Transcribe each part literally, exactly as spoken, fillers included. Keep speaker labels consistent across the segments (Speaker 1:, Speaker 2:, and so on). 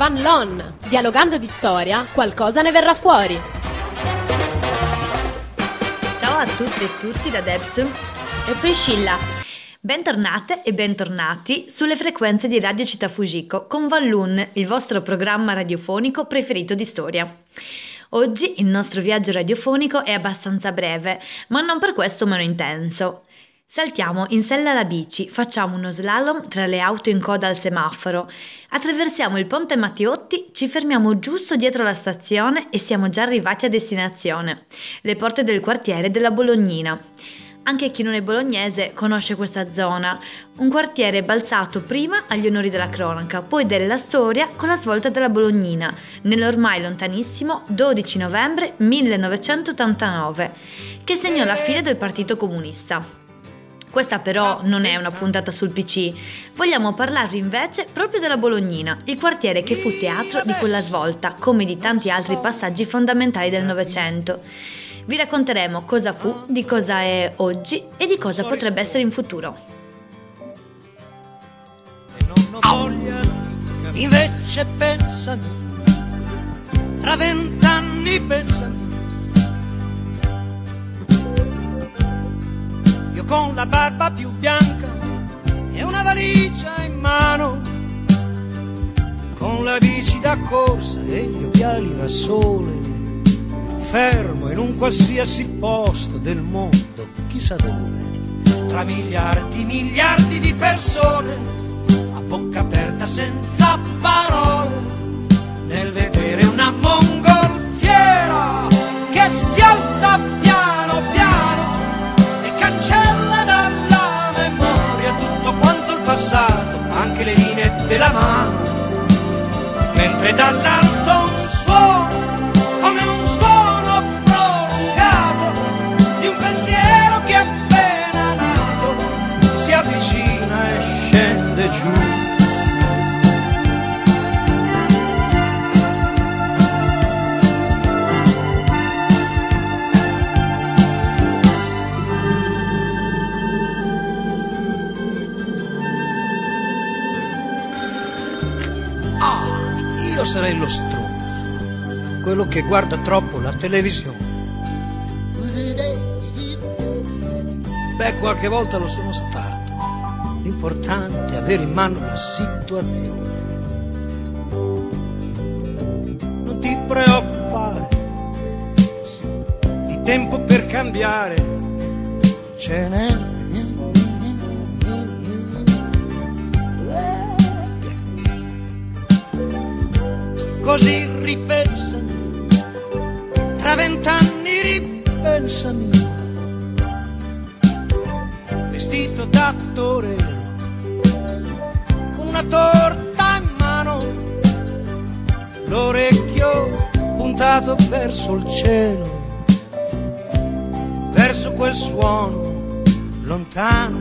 Speaker 1: Fan Lon. Dialogando di storia, qualcosa ne verrà fuori.
Speaker 2: Ciao a tutte e tutti da Debs e Priscilla. Bentornate e bentornati sulle frequenze di Radio Città Fujiko con Fan Lon, il vostro programma radiofonico preferito di storia. Oggi il nostro viaggio radiofonico è abbastanza breve, ma non per questo meno intenso. Saltiamo in sella alla bici, facciamo uno slalom tra le auto in coda al semaforo, attraversiamo il ponte Matteotti, ci fermiamo giusto dietro la stazione e siamo già arrivati a destinazione, le porte del quartiere della Bolognina. Anche chi non è bolognese conosce questa zona, un quartiere balzato prima agli onori della cronaca, poi della storia con la svolta della Bolognina, nell'ormai lontanissimo dodici novembre millenovecentottantanove, che segnò la fine del Partito Comunista. Questa però non è una puntata sul P C, vogliamo parlarvi invece proprio della Bolognina, il quartiere che fu teatro di quella svolta, come di tanti altri passaggi fondamentali del Novecento. Vi racconteremo cosa fu, di cosa è oggi e di cosa potrebbe essere in futuro.
Speaker 3: Invece pensami, tra vent'anni pensami, io con la barba più bianca e una valigia in mano, con la bici da corsa e gli occhiali da sole, fermo in un qualsiasi posto del mondo, chissà dove, tra miliardi, miliardi di persone, a bocca aperta senza parole, nel vedere una mongolfiera che si alza piano piano e cancella dalla memoria tutto quanto il passato, anche le linee della mano, mentre dall'alto un suono, come un suono prolungato di un pensiero che appena nato si avvicina e scende giù. Ah, io sarei lo stronzo, quello che guarda troppo la televisione. Beh, qualche volta lo sono stato. L'importante è avere in mano la situazione. Non ti preoccupare, di tempo per cambiare ce n'è. Così ripensami, tra vent'anni ripensami, vestito da torero, con una torta in mano, l'orecchio puntato verso il cielo, verso quel suono lontano,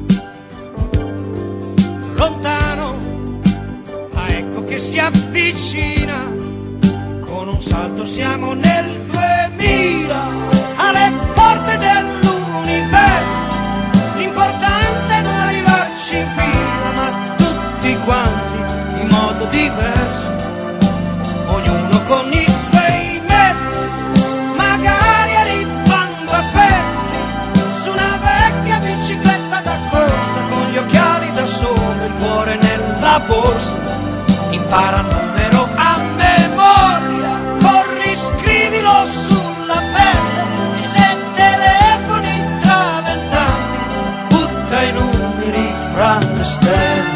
Speaker 3: lontano, ma ecco che si avvicina, con un salto siamo nel duemila, alle porte dell'universo. L'importante è non arrivarci in fila, ma tutti quanti in modo diverso, ognuno con i suoi mezzi, magari arrivando a pezzi, su una vecchia bicicletta da corsa, con gli occhiali da sole, il cuore nella borsa, impara il numero a memoria, corri, scrivilo sulla pelle, e se telefoni tra vent'anni, butta i numeri fra le stelle.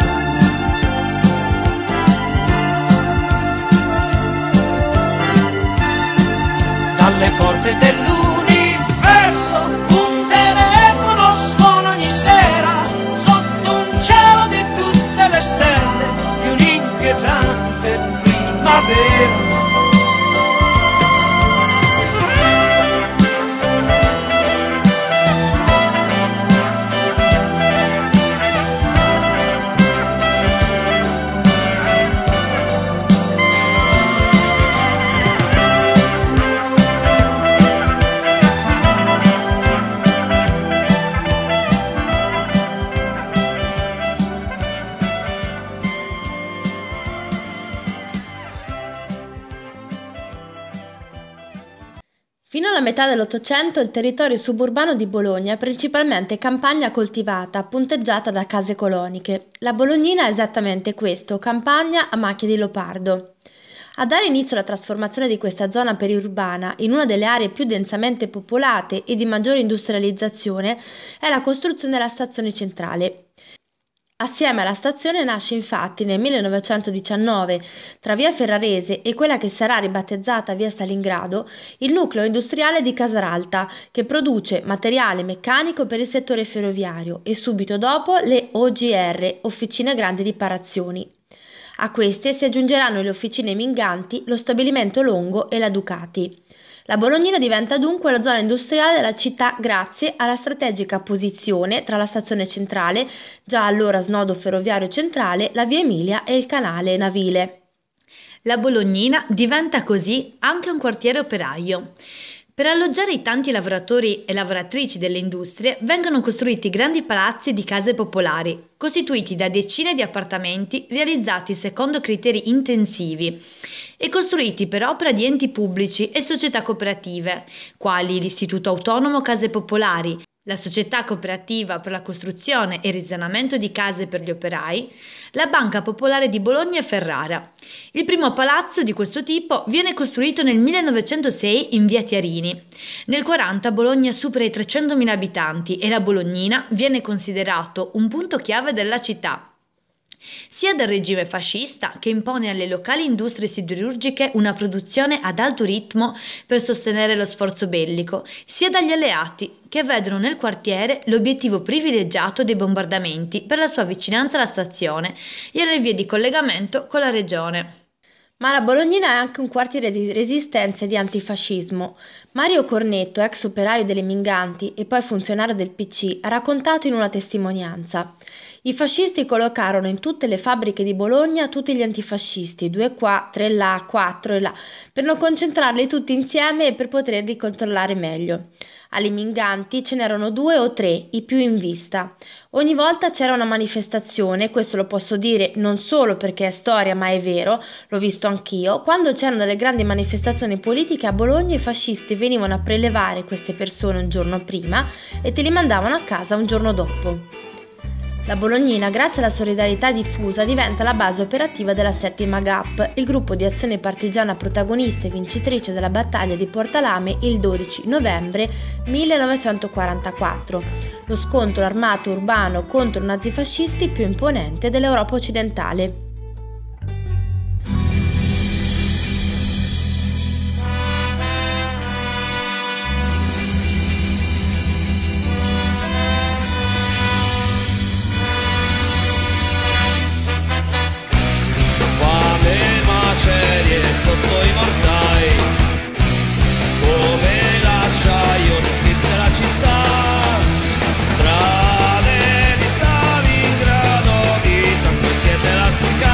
Speaker 3: Dalle porte dell'universo un telefono suona ogni sera, sotto un cielo di tutte le stelle, di un'inquietante primavera.
Speaker 1: Fino alla metà dell'Ottocento il territorio suburbano di Bologna è principalmente campagna coltivata, punteggiata da case coloniche. La Bolognina è esattamente questo, campagna a macchie di leopardo. A dare inizio alla trasformazione di questa zona periurbana in una delle aree più densamente popolate e di maggiore industrializzazione è la costruzione della stazione centrale. Assieme alla stazione nasce infatti nel millenovecentodiciannove, tra via Ferrarese e quella che sarà ribattezzata via Stalingrado, il nucleo industriale di Casaralta, che produce materiale meccanico per il settore ferroviario, e subito dopo le O G R, Officine Grandi Riparazioni. A queste si aggiungeranno le officine Minganti, lo stabilimento Longo e la Ducati. La Bolognina diventa dunque la zona industriale della città grazie alla strategica posizione tra la stazione centrale, già allora snodo ferroviario centrale, la via Emilia e il canale navile.
Speaker 2: La Bolognina diventa così anche un quartiere operaio. Per alloggiare i tanti lavoratori e lavoratrici delle industrie vengono costruiti grandi palazzi di case popolari, costituiti da decine di appartamenti realizzati secondo criteri intensivi e costruiti per opera di enti pubblici e società cooperative, quali l'Istituto Autonomo Case Popolari, la Società Cooperativa per la Costruzione e Risanamento di Case per gli Operai, la Banca Popolare di Bologna e Ferrara. Il primo palazzo di questo tipo viene costruito nel millenovecentosei in via Tiarini. Nel quaranta Bologna supera i trecentomila abitanti e la Bolognina viene considerato un punto chiave della città, sia dal regime fascista, che impone alle locali industrie siderurgiche una produzione ad alto ritmo per sostenere lo sforzo bellico, sia dagli alleati, che vedono nel quartiere l'obiettivo privilegiato dei bombardamenti per la sua vicinanza alla stazione e alle vie di collegamento con la regione.
Speaker 1: Ma la Bolognina è anche un quartiere di resistenza e di antifascismo. Mario Cornetto, ex operaio delle Minganti e poi funzionario del P C, ha raccontato in una testimonianza: i fascisti collocarono in tutte le fabbriche di Bologna tutti gli antifascisti, due qua, tre là, quattro e là, per non concentrarli tutti insieme e per poterli controllare meglio. Alle Minganti ce n'erano due o tre, i più in vista. Ogni volta c'era una manifestazione, questo lo posso dire non solo perché è storia ma è vero, l'ho visto anch'io. Quando c'erano delle grandi manifestazioni politiche a Bologna, i fascisti venivano a prelevare queste persone un giorno prima e te li mandavano a casa un giorno dopo. La Bolognina, grazie alla solidarietà diffusa, diventa la base operativa della settima G A P, il gruppo di azione partigiana protagonista e vincitrice della battaglia di Portalame il dodici novembre millenovecentoquarantaquattro, lo scontro armato urbano contro i nazifascisti più imponente dell'Europa occidentale.
Speaker 3: Sotto i mortai, come l'acciaio resiste la città, strade di Stalingrado, di sangue siete elastica.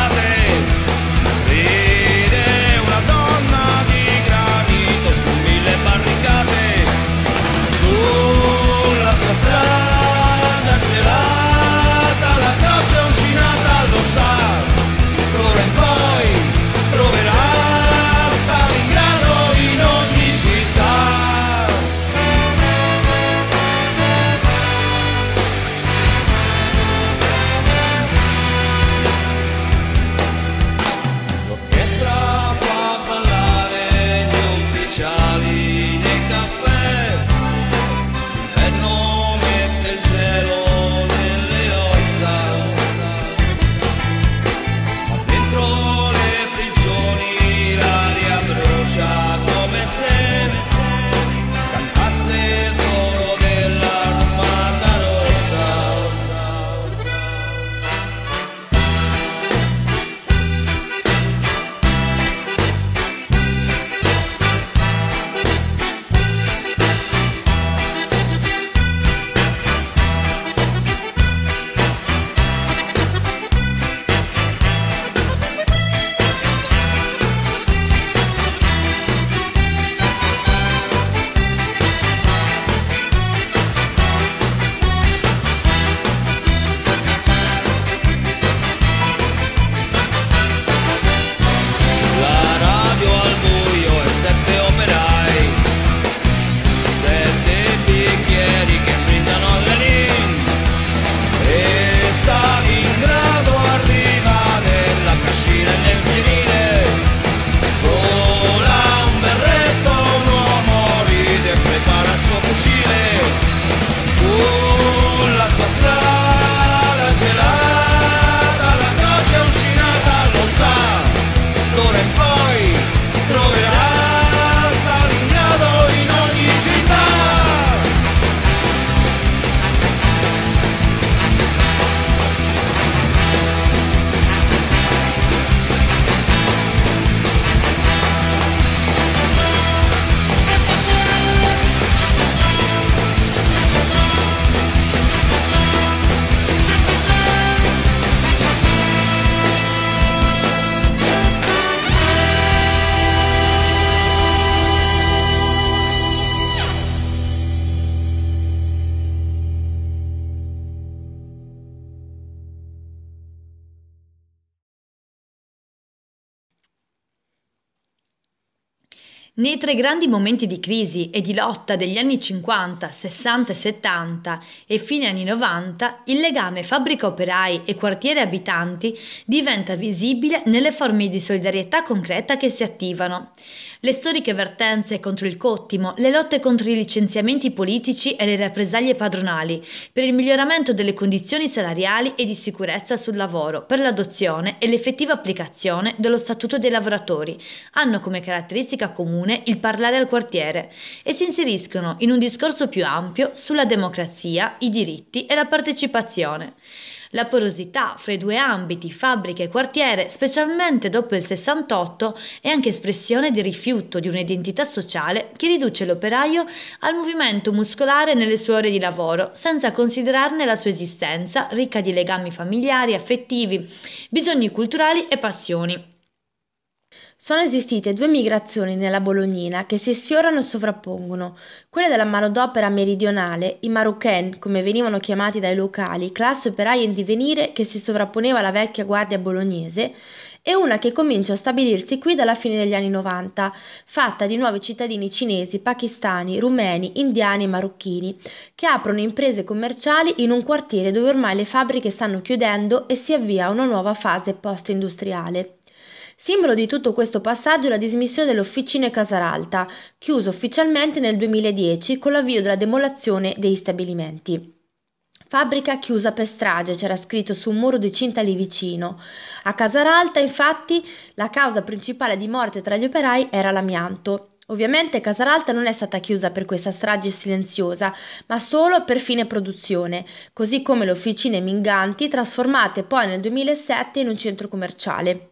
Speaker 2: Nei tre grandi momenti di crisi e di lotta degli anni cinquanta, sessanta e settanta e fine anni novanta, il legame fabbrica-operai e quartiere-abitanti diventa visibile nelle forme di solidarietà concreta che si attivano. Le storiche vertenze contro il cottimo, le lotte contro i licenziamenti politici e le rappresaglie padronali, per il miglioramento delle condizioni salariali e di sicurezza sul lavoro, per l'adozione e l'effettiva applicazione dello Statuto dei lavoratori, hanno come caratteristica comune il parlare al quartiere e si inseriscono in un discorso più ampio sulla democrazia, i diritti e la partecipazione. La porosità fra i due ambiti, fabbrica e quartiere, specialmente dopo il sessantotto, è anche espressione di rifiuto di un'identità sociale che riduce l'operaio al movimento muscolare nelle sue ore di lavoro, senza considerarne la sua esistenza ricca di legami familiari, affettivi, bisogni culturali e passioni.
Speaker 1: Sono esistite due migrazioni nella Bolognina che si sfiorano e sovrappongono, quella della manodopera meridionale, i Marocain, come venivano chiamati dai locali, classe operaia in divenire che si sovrapponeva alla vecchia guardia bolognese, e una che comincia a stabilirsi qui dalla fine degli anni novanta, fatta di nuovi cittadini cinesi, pakistani, rumeni, indiani e marocchini, che aprono imprese commerciali in un quartiere dove ormai le fabbriche stanno chiudendo e si avvia una nuova fase post-industriale. Simbolo di tutto questo passaggio è la dismissione delle officine Casaralta, chiuso ufficialmente nel duemiladieci con l'avvio della demolizione dei stabilimenti. Fabbrica chiusa per strage, c'era scritto su un muro di cinta lì vicino. A Casaralta, infatti, la causa principale di morte tra gli operai era l'amianto. Ovviamente Casaralta non è stata chiusa per questa strage silenziosa, ma solo per fine produzione, così come le officine Minganti, trasformate poi nel duemilasette in un centro commerciale.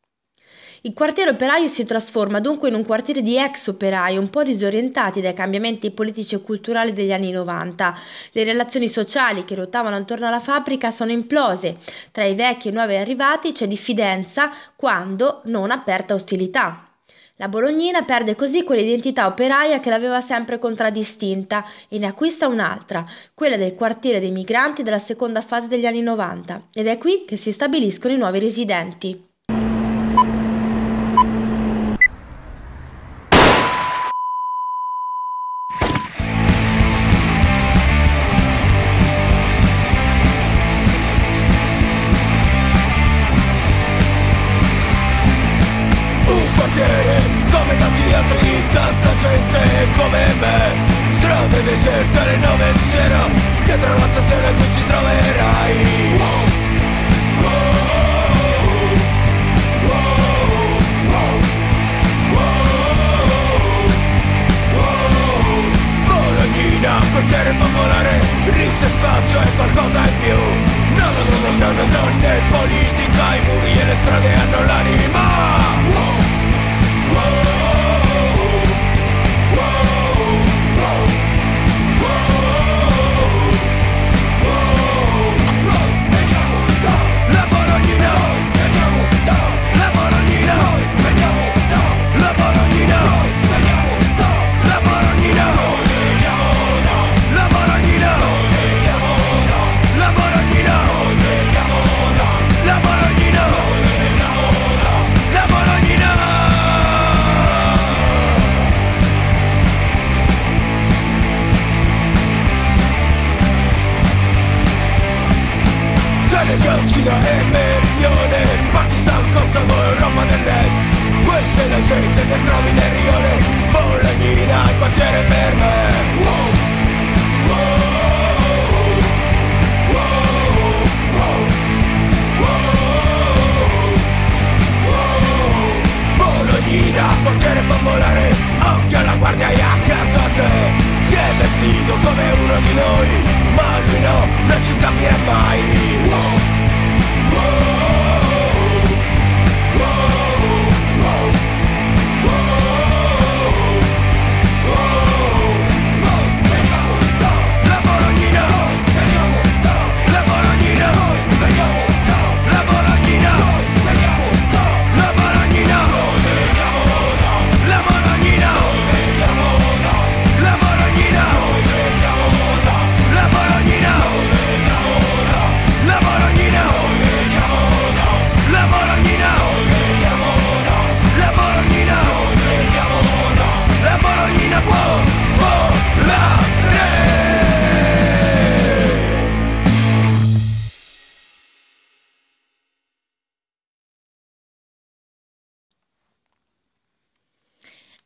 Speaker 1: Il quartiere operaio si trasforma dunque in un quartiere di ex operai un po' disorientati dai cambiamenti politici e culturali degli anni novanta. Le relazioni sociali che ruotavano attorno alla fabbrica sono implose. Tra i vecchi e i nuovi arrivati c'è diffidenza, quando non aperta ostilità. La Bolognina perde così quell'identità operaia che l'aveva sempre contraddistinta e ne acquista un'altra, quella del quartiere dei migranti della seconda fase degli anni novanta, ed è qui che si stabiliscono i nuovi residenti.
Speaker 3: Come tanti altri, tanta gente come me, strade deserte alle nove di sera, dietro la stazione tu ci troverai. Wow, wow, wow, wow, wow. Bolognina, quartiere popolare, rissa e spaccio e qualcosa in più. No, no, no, no, no, no, non è politica, i muri e le strade hanno l'anima. Wow. Cina e Meridione, Pakistan, Kosovo, Europa dell'Est. Questa è la gente che trovi nel rione. Bolognina, il quartiere per me. Wow, wow, wow, wow, wow. Bolognina, quartiere popolare, occhio alla guardia e accanto a te. Si è vestito come uno di noi, ma lui no, non ci capirà mai. Wow.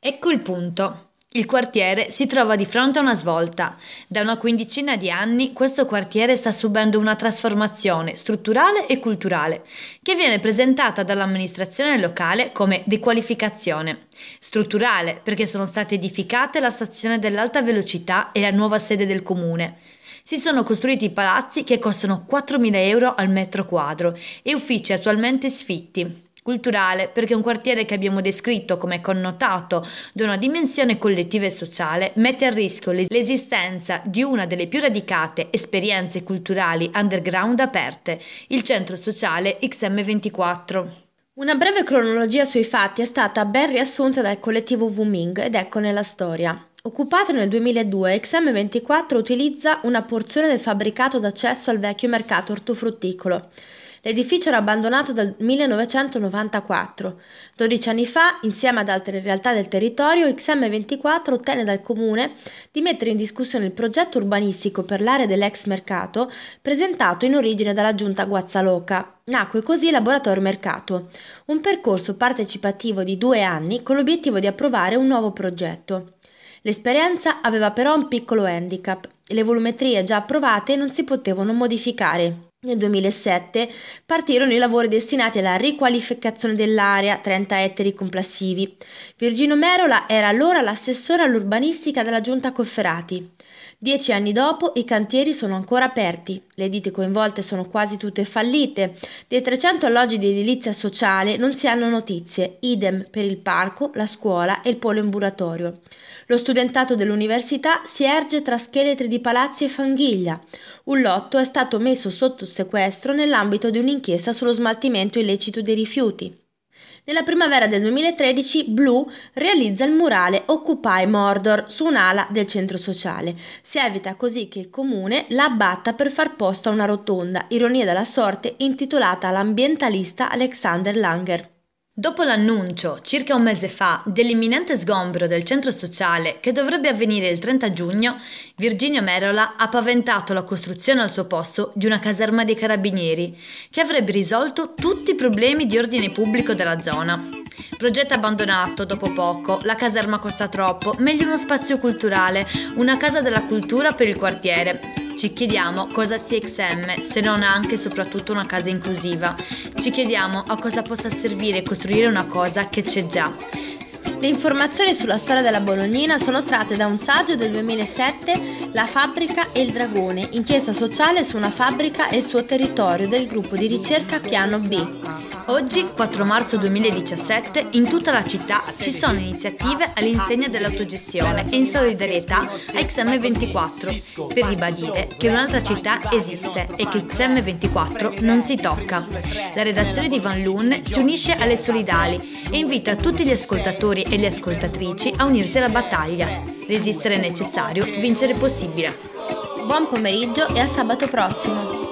Speaker 2: Ecco il punto. Il quartiere si trova di fronte a una svolta. Da una quindicina di anni questo quartiere sta subendo una trasformazione strutturale e culturale che viene presentata dall'amministrazione locale come dequalificazione. Strutturale perché sono state edificate la stazione dell'alta velocità e la nuova sede del comune. Si sono costruiti palazzi che costano quattromila euro al metro quadro e uffici attualmente sfitti. Culturale perché un quartiere che abbiamo descritto come connotato da una dimensione collettiva e sociale mette a rischio l'esistenza di una delle più radicate esperienze culturali underground aperte, il centro sociale X M ventiquattro.
Speaker 1: Una breve cronologia sui fatti è stata ben riassunta dal collettivo Wuming ed eccone la storia. Occupato nel duemiladue, X M ventiquattro utilizza una porzione del fabbricato d'accesso al vecchio mercato ortofrutticolo. L'edificio era abbandonato dal millenovecentonovantaquattro. dodici anni fa, insieme ad altre realtà del territorio, X M ventiquattro ottenne dal comune di mettere in discussione il progetto urbanistico per l'area dell'ex mercato presentato in origine dalla giunta Guazzaloca. Nacque così il Laboratorio Mercato, un percorso partecipativo di due anni con l'obiettivo di approvare un nuovo progetto. L'esperienza aveva però un piccolo handicap: le volumetrie già approvate non si potevano modificare. Nel duemilasette partirono i lavori destinati alla riqualificazione dell'area, trenta ettari complessivi. Virginio Merola era allora l'assessore all'urbanistica della giunta Cofferati. Dieci anni dopo i cantieri sono ancora aperti, le ditte coinvolte sono quasi tutte fallite, dei trecento alloggi di edilizia sociale non si hanno notizie, idem per il parco, la scuola e il polo ambulatorio. Lo studentato dell'università si erge tra scheletri di palazzi e fanghiglia. Un lotto è stato messo sotto sequestro nell'ambito di un'inchiesta sullo smaltimento illecito dei rifiuti. Nella primavera del duemilatredici Blue realizza il murale Occupy Mordor su un'ala del centro sociale. Si evita così che il comune la abbatta per far posto a una rotonda, ironia della sorte, intitolata all'ambientalista Alexander Langer.
Speaker 2: Dopo l'annuncio, circa un mese fa, dell'imminente sgombero del centro sociale che dovrebbe avvenire il trenta giugno, Virginio Merola ha paventato la costruzione al suo posto di una caserma dei carabinieri che avrebbe risolto tutti i problemi di ordine pubblico della zona. Progetto abbandonato dopo poco, la caserma costa troppo, meglio uno spazio culturale, una casa della cultura per il quartiere. Ci chiediamo cosa sia X M se non anche e soprattutto una casa inclusiva. Ci chiediamo a cosa possa servire costruire una cosa che c'è già.
Speaker 1: Le informazioni sulla storia della Bolognina sono tratte da un saggio del duemilasette, La fabbrica e il dragone, inchiesta sociale su una fabbrica e il suo territorio del gruppo di ricerca Piano B.
Speaker 2: Oggi, quattro marzo duemiladiciassette, in tutta la città ci sono iniziative all'insegna dell'autogestione e in solidarietà a X M ventiquattro per ribadire che un'altra città esiste e che X M ventiquattro non si tocca. La redazione di Van Loon si unisce alle solidali e invita tutti gli ascoltatori e le ascoltatrici a unirsi alla battaglia. Resistere è necessario, vincere è possibile.
Speaker 1: Buon pomeriggio e a sabato prossimo.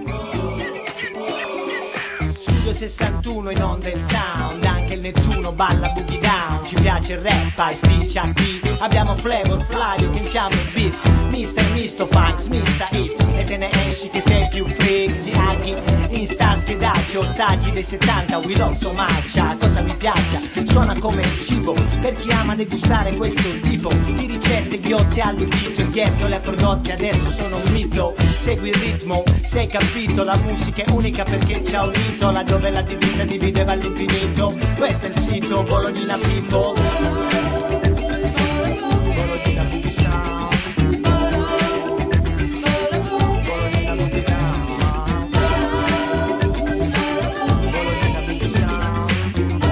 Speaker 3: sessantuno in onda il sound, anche il Nettuno balla boogie down. Ci piace il rap, ai sticcia qui. Abbiamo flavor, flavio, che chiamo il beat. Mister Misto Funks, Mista Hit. E te ne esci che sei più freak di Aghi. Insta schedaccio, ostaggi dei settanta. We love so much, cosa mi piaccia. Suona come il cibo, per chi ama degustare questo tipo di ricette ghiotte all'udito. Il ghetto le ha prodotte, adesso sono un mito. Segui il ritmo, sei capito. La musica è unica perché ci ha unito. La dove la divisa divideva all'infinito. Questo è il sito Bolognina People. Bolognina Boogie Sound. Bolognina Boogie Down. Bolognina Boogie Sound.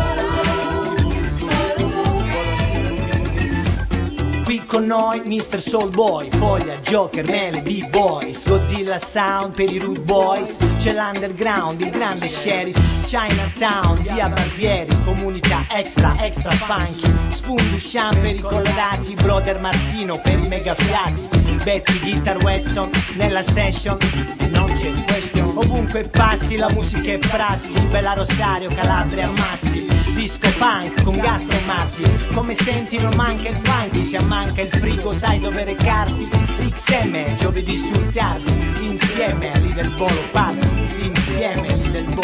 Speaker 3: Qui con noi mister Soul Boy, Foglia, Joker, Mele, B-Boys, Godzilla Sound per i Rude Boys. C'è l'underground, il grande sheriff, Chinatown, via Barbieri, comunità extra, extra funky. Spoon Duchamp per i colorati, Brother Martino per i megafiati. Betty Guitar Watson nella session, non c'è question. Ovunque passi la musica è prassi, Bella Rosario, Calabria, Massi. Disco punk con Gastro e Marti, come senti non manca il funky, se manca il frigo sai dove recarti. X M, giovedì sul tardi, insieme lì del Polo Party, insieme lì del Polo